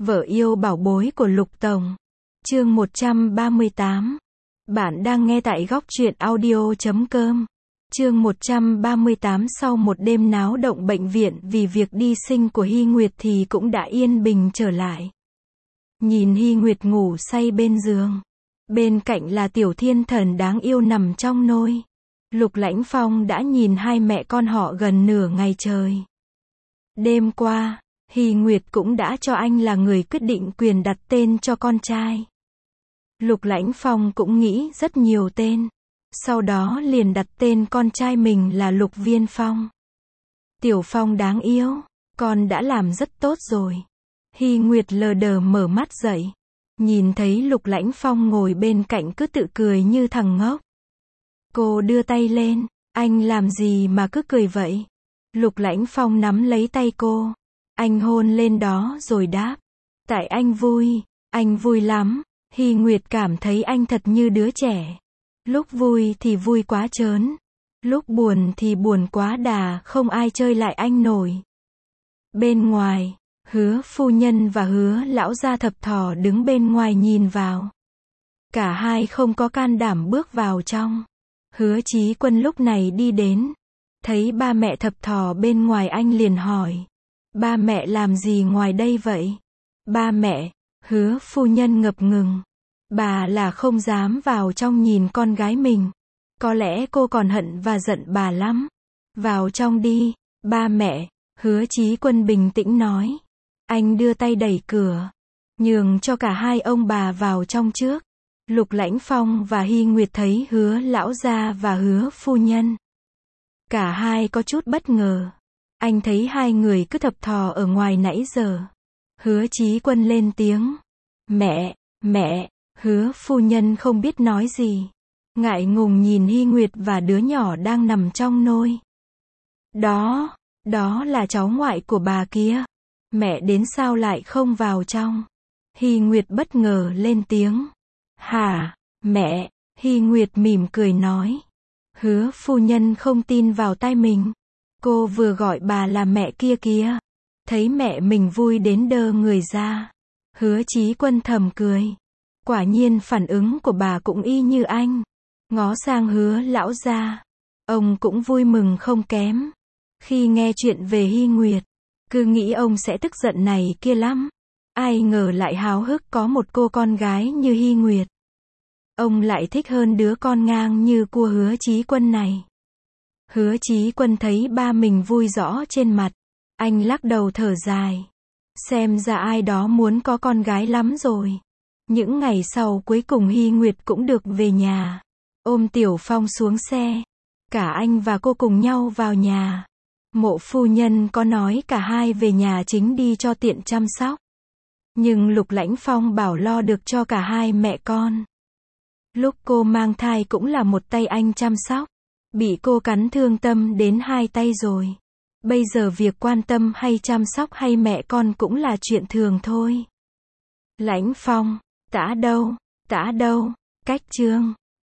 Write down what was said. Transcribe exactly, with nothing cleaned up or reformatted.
Vợ yêu bảo bối của Lục Tổng. Chương một trăm ba mươi tám. Bạn đang nghe tại góc truyện audio chấm com. Chương một trăm ba mươi tám. Sau một đêm náo động bệnh viện vì việc đi sinh của Hy Nguyệt thì cũng đã yên bình trở lại. Nhìn Hy Nguyệt ngủ say bên giường. Bên cạnh là Tiểu Thiên Thần đáng yêu nằm trong nôi. Lục Lãnh Phong đã nhìn hai mẹ con họ gần nửa ngày trời. Đêm qua, Hy Nguyệt cũng đã cho anh là người quyết định quyền đặt tên cho con trai. Lục Lãnh Phong cũng nghĩ rất nhiều tên. Sau đó liền đặt tên con trai mình là Lục Viên Phong. Tiểu Phong đáng yêu, con đã làm rất tốt rồi. Hy Nguyệt lờ đờ mở mắt dậy. Nhìn thấy Lục Lãnh Phong ngồi bên cạnh cứ tự cười như thằng ngốc. Cô đưa tay lên, anh làm gì mà cứ cười vậy? Lục Lãnh Phong nắm lấy tay cô. Anh hôn lên đó rồi đáp. Tại anh vui, anh vui lắm. Hy Nguyệt cảm thấy anh thật như đứa trẻ. Lúc vui thì vui quá trớn. Lúc buồn thì buồn quá đà, không ai chơi lại anh nổi. Bên ngoài, Hứa phu nhân và Hứa lão gia Thập Thỏ đứng bên ngoài nhìn vào. Cả hai không có can đảm bước vào trong. Hứa Chí Quân lúc này đi đến. Thấy ba mẹ Thập Thỏ bên ngoài anh liền hỏi. Ba mẹ làm gì ngoài đây vậy? Ba mẹ, Hứa phu nhân ngập ngừng. Bà là không dám vào trong nhìn con gái mình. Có lẽ cô còn hận và giận bà lắm. Vào trong đi, ba mẹ, Hứa Chí Quân bình tĩnh nói. Anh đưa tay đẩy cửa, nhường cho cả hai ông bà vào trong trước. Lục Lãnh Phong và Hy Nguyệt thấy Hứa lão gia và Hứa phu nhân. Cả hai có chút bất ngờ. Anh thấy hai người cứ thập thò ở ngoài nãy giờ. Hứa Chí Quân lên tiếng. Mẹ, mẹ, Hứa phu nhân không biết nói gì. Ngại ngùng nhìn Hy Nguyệt và đứa nhỏ đang nằm trong nôi. Đó, đó là cháu ngoại của bà kia. Mẹ đến sao lại không vào trong? Hy Nguyệt bất ngờ lên tiếng. Hả, mẹ? Hy Nguyệt mỉm cười nói. Hứa phu nhân không tin vào tai mình. Cô vừa gọi bà là mẹ kia kìa. Thấy mẹ mình vui đến đơ người ra. Hứa Chí Quân thầm cười. Quả nhiên phản ứng của bà cũng y như anh. Ngó sang Hứa lão gia. Ông cũng vui mừng không kém. Khi nghe chuyện về Hy Nguyệt, cứ nghĩ ông sẽ tức giận này kia lắm. Ai ngờ lại háo hức có một cô con gái như Hy Nguyệt. Ông lại thích hơn đứa con ngang như của Hứa Chí Quân này. Hứa Chí Quân thấy ba mình vui rõ trên mặt. Anh lắc đầu thở dài. Xem ra ai đó muốn có con gái lắm rồi. Những ngày sau cuối cùng Hy Nguyệt cũng được về nhà. Ôm Tiểu Phong xuống xe. Cả anh và cô cùng nhau vào nhà. Mộ phu nhân có nói cả hai về nhà chính đi cho tiện chăm sóc. Nhưng Lục Lãnh Phong bảo lo được cho cả hai mẹ con. Lúc cô mang thai cũng là một tay anh chăm sóc. Bị cô cắn thương tâm đến hai tay rồi. Bây giờ việc quan tâm hay chăm sóc hay mẹ con cũng là chuyện thường thôi. Lãnh Phong, tã đâu, tã đâu, cách chương.